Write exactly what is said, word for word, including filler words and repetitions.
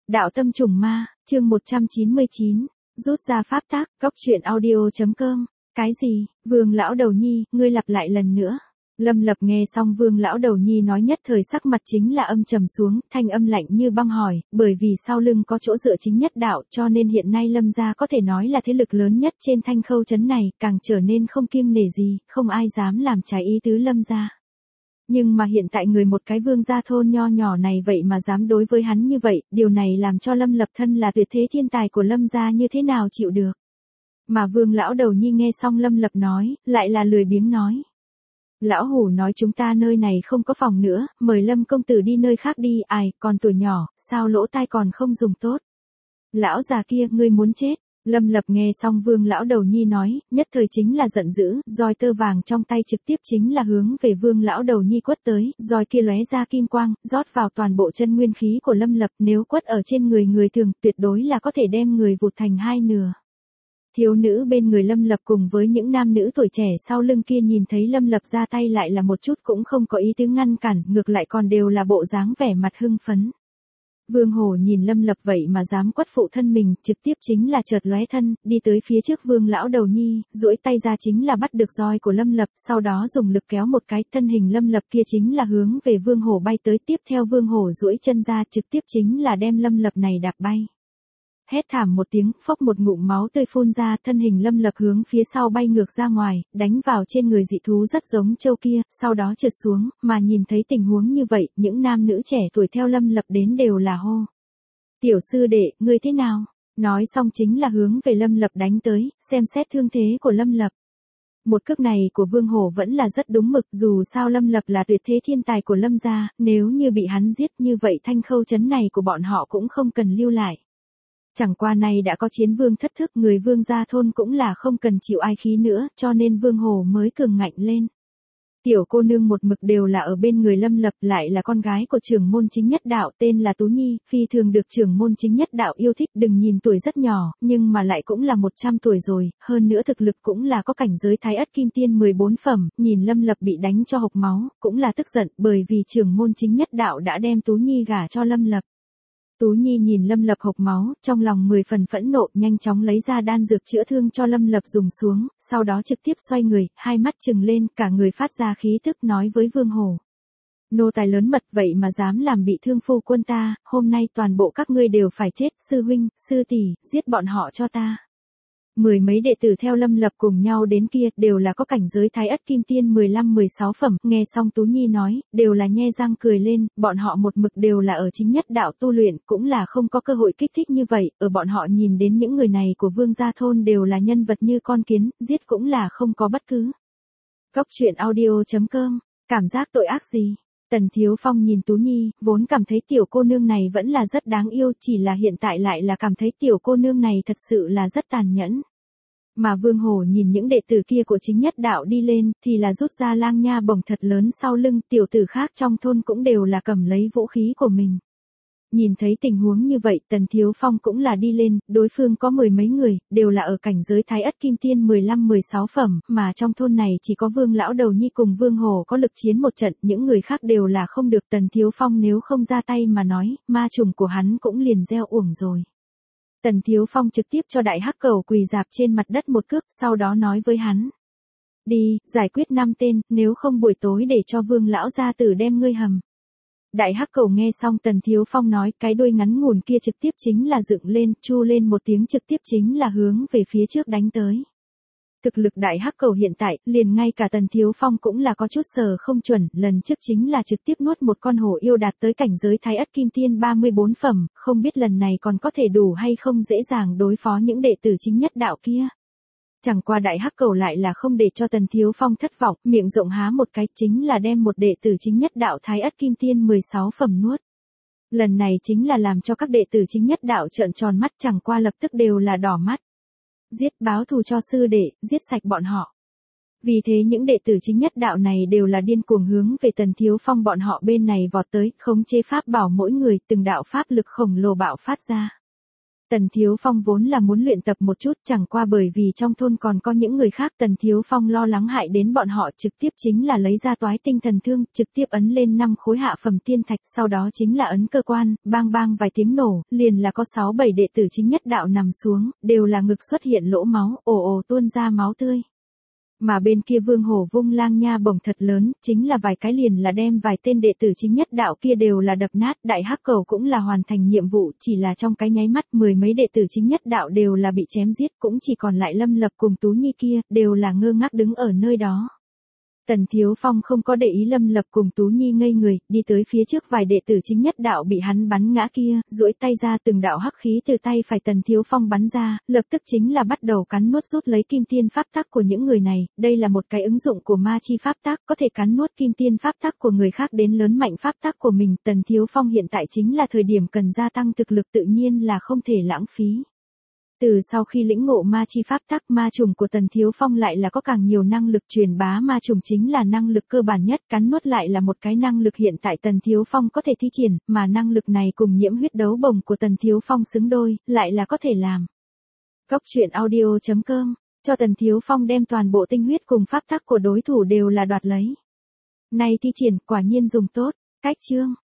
Đạo tâm trùng ma, chương một trăm chín mươi chín, rút ra pháp tác, góc truyện audio.com. Cái gì, Vương lão đầu nhi, ngươi lặp lại lần nữa. Lâm Lập nghe xong Vương lão đầu nhi nói nhất thời sắc mặt chính là âm trầm xuống, thanh âm lạnh như băng hỏi, bởi vì sau lưng có chỗ dựa chính nhất đạo cho nên hiện nay Lâm gia có thể nói là thế lực lớn nhất trên Thanh Khâu trấn này, càng trở nên không kiêng nể gì, không ai dám làm trái ý tứ Lâm gia. Nhưng mà hiện tại người một cái Vương gia thôn nho nhỏ này vậy mà dám đối với hắn như vậy, điều này làm cho Lâm Lập thân là tuyệt thế thiên tài của Lâm gia như thế nào chịu được. Mà Vương lão đầu nhi nghe xong Lâm Lập nói, lại là lười biếng nói. Lão hủ nói chúng ta nơi này không có phòng nữa, mời Lâm công tử đi nơi khác đi, ai, còn tuổi nhỏ, sao lỗ tai còn không dùng tốt. Lão già kia, ngươi muốn chết. Lâm Lập nghe xong Vương lão đầu nhi nói, nhất thời chính là giận dữ, roi tơ vàng trong tay trực tiếp chính là hướng về Vương lão đầu nhi quất tới, roi kia lóe ra kim quang, rót vào toàn bộ chân nguyên khí của Lâm Lập, nếu quất ở trên người người thường, tuyệt đối là có thể đem người vụt thành hai nửa. Thiếu nữ bên người Lâm Lập cùng với những nam nữ tuổi trẻ sau lưng kia nhìn thấy Lâm Lập ra tay lại là một chút cũng không có ý tứ ngăn cản, ngược lại còn đều là bộ dáng vẻ mặt hưng phấn. Vương Hổ nhìn Lâm Lập vậy mà dám quất phụ thân mình, trực tiếp chính là chợt lóe thân, đi tới phía trước Vương lão đầu nhi, duỗi tay ra chính là bắt được roi của Lâm Lập, sau đó dùng lực kéo một cái, thân hình Lâm Lập kia chính là hướng về Vương Hổ bay tới, tiếp theo Vương Hổ duỗi chân ra trực tiếp chính là đem Lâm Lập này đạp bay. Hét thảm một tiếng, phốc một ngụm máu tươi phun ra, thân hình Lâm Lập hướng phía sau bay ngược ra ngoài, đánh vào trên người dị thú rất giống trâu kia, sau đó trượt xuống, mà nhìn thấy tình huống như vậy, những nam nữ trẻ tuổi theo Lâm Lập đến đều là hô. Tiểu sư đệ, ngươi thế nào? Nói xong chính là hướng về Lâm Lập đánh tới, xem xét thương thế của Lâm Lập. Một cước này của Vương Hổ vẫn là rất đúng mực, dù sao Lâm Lập là tuyệt thế thiên tài của Lâm gia, nếu như bị hắn giết như vậy Thanh Khâu trấn này của bọn họ cũng không cần lưu lại. Chẳng qua này đã có chiến vương thất thức, người Vương gia thôn cũng là không cần chịu ai khí nữa, cho nên Vương Hổ mới cường ngạnh lên. Tiểu cô nương một mực đều là ở bên người Lâm Lập, lại là con gái của trưởng môn chính nhất đạo tên là Tú Nhi, phi thường được trưởng môn chính nhất đạo yêu thích, đừng nhìn tuổi rất nhỏ, nhưng mà lại cũng là một trăm tuổi rồi, hơn nữa thực lực cũng là có cảnh giới thái ất kim tiên mười bốn phẩm, nhìn Lâm Lập bị đánh cho hộc máu, cũng là tức giận, bởi vì trưởng môn chính nhất đạo đã đem Tú Nhi gả cho Lâm Lập. Tú Nhi nhìn Lâm Lập hộc máu, trong lòng mười phần phẫn nộ, nhanh chóng lấy ra đan dược chữa thương cho Lâm Lập dùng xuống, sau đó trực tiếp xoay người, hai mắt trừng lên, cả người phát ra khí tức nói với Vương Hổ. Nô tài lớn mật vậy mà dám làm bị thương phu quân ta, hôm nay toàn bộ các ngươi đều phải chết, sư huynh, sư tỷ, giết bọn họ cho ta. Mười mấy đệ tử theo Lâm Lập cùng nhau đến kia, đều là có cảnh giới thái ất kim tiên mười lăm mười sáu phẩm, nghe xong Tú Nhi nói, đều là nhe răng cười lên, bọn họ một mực đều là ở chính nhất đạo tu luyện, cũng là không có cơ hội kích thích như vậy, ở bọn họ nhìn đến những người này của Vương gia thôn đều là nhân vật như con kiến, giết cũng là không có bất cứ. Góc truyện audio.com, cảm giác tội ác gì? Tần Thiếu Phong nhìn Tú Nhi, vốn cảm thấy tiểu cô nương này vẫn là rất đáng yêu, chỉ là hiện tại lại là cảm thấy tiểu cô nương này thật sự là rất tàn nhẫn. Mà Vương Hổ nhìn những đệ tử kia của chính nhất đạo đi lên, thì là rút ra lang nha bổng thật lớn sau lưng, tiểu tử khác trong thôn cũng đều là cầm lấy vũ khí của mình. Nhìn thấy tình huống như vậy, Tần Thiếu Phong cũng là đi lên, đối phương có mười mấy người, đều là ở cảnh giới thái ất kim tiên mười lăm mười sáu phẩm, mà trong thôn này chỉ có Vương lão đầu nhi cùng Vương Hổ có lực chiến một trận, những người khác đều là không được. Tần Thiếu Phong nếu không ra tay mà nói, ma trùng của hắn cũng liền gieo uổng rồi. Tần Thiếu Phong trực tiếp cho đại hắc cẩu quỳ dạp trên mặt đất một cước, sau đó nói với hắn. Đi, giải quyết năm tên, nếu không buổi tối để cho Vương lão gia tử đem ngươi hầm. Đại hắc cẩu nghe xong Tần Thiếu Phong nói, cái đuôi ngắn ngủn kia trực tiếp chính là dựng lên, chu lên một tiếng trực tiếp chính là hướng về phía trước đánh tới. Thực lực đại hắc cẩu hiện tại, liền ngay cả Tần Thiếu Phong cũng là có chút sờ không chuẩn, lần trước chính là trực tiếp nuốt một con hổ yêu đạt tới cảnh giới thái ất kim tiên ba mươi bốn phẩm, không biết lần này còn có thể đủ hay không dễ dàng đối phó những đệ tử chính nhất đạo kia. Chẳng qua đại hắc cẩu lại là không để cho Tần Thiếu Phong thất vọng, miệng rộng há một cái chính là đem một đệ tử chính nhất đạo thái ất kim tiên mười sáu phẩm nuốt. Lần này chính là làm cho các đệ tử chính nhất đạo trợn tròn mắt, chẳng qua lập tức đều là đỏ mắt. Giết, báo thù cho sư đệ, giết sạch bọn họ. Vì thế những đệ tử chính nhất đạo này đều là điên cuồng hướng về Tần Thiếu Phong bọn họ bên này vọt tới, khống chế pháp bảo mỗi người, từng đạo pháp lực khổng lồ bạo phát ra. Tần Thiếu Phong vốn là muốn luyện tập một chút, chẳng qua bởi vì trong thôn còn có những người khác, Tần Thiếu Phong lo lắng hại đến bọn họ, trực tiếp chính là lấy ra toái tinh thần thương, trực tiếp ấn lên năm khối hạ phẩm tiên thạch, sau đó chính là ấn cơ quan, bang bang vài tiếng nổ, liền là có sáu bảy đệ tử chính nhất đạo nằm xuống, đều là ngực xuất hiện lỗ máu, ồ ồ tuôn ra máu tươi. Mà bên kia Vương Hổ vung lang nha bổng thật lớn, chính là vài cái liền là đem vài tên đệ tử chính nhất đạo kia đều là đập nát, đại hắc cầu cũng là hoàn thành nhiệm vụ, chỉ là trong cái nháy mắt mười mấy đệ tử chính nhất đạo đều là bị chém giết, cũng chỉ còn lại Lâm Lập cùng Tú Nhi kia, đều là ngơ ngác đứng ở nơi đó. Tần Thiếu Phong không có để ý Lâm Lập cùng Tú Nhi ngây người, đi tới phía trước vài đệ tử chính nhất đạo bị hắn bắn ngã kia, duỗi tay ra từng đạo hắc khí từ tay phải Tần Thiếu Phong bắn ra, lập tức chính là bắt đầu cắn nuốt rút lấy kim tiên pháp tắc của những người này, đây là một cái ứng dụng của ma chi pháp tắc, có thể cắn nuốt kim tiên pháp tắc của người khác đến lớn mạnh pháp tắc của mình, Tần Thiếu Phong hiện tại chính là thời điểm cần gia tăng thực lực, tự nhiên là không thể lãng phí. Từ sau khi lĩnh ngộ ma chi pháp tắc, ma trùng của Tần Thiếu Phong lại là có càng nhiều năng lực, truyền bá ma trùng chính là năng lực cơ bản nhất, cắn nuốt lại là một cái năng lực hiện tại Tần Thiếu Phong có thể thi triển, mà năng lực này cùng nhiễm huyết đấu bổng của Tần Thiếu Phong xứng đôi, lại là có thể làm. Góc truyện audio chấm com, cho Tần Thiếu Phong đem toàn bộ tinh huyết cùng pháp tắc của đối thủ đều là đoạt lấy. Này thi triển, quả nhiên dùng tốt, cách chương.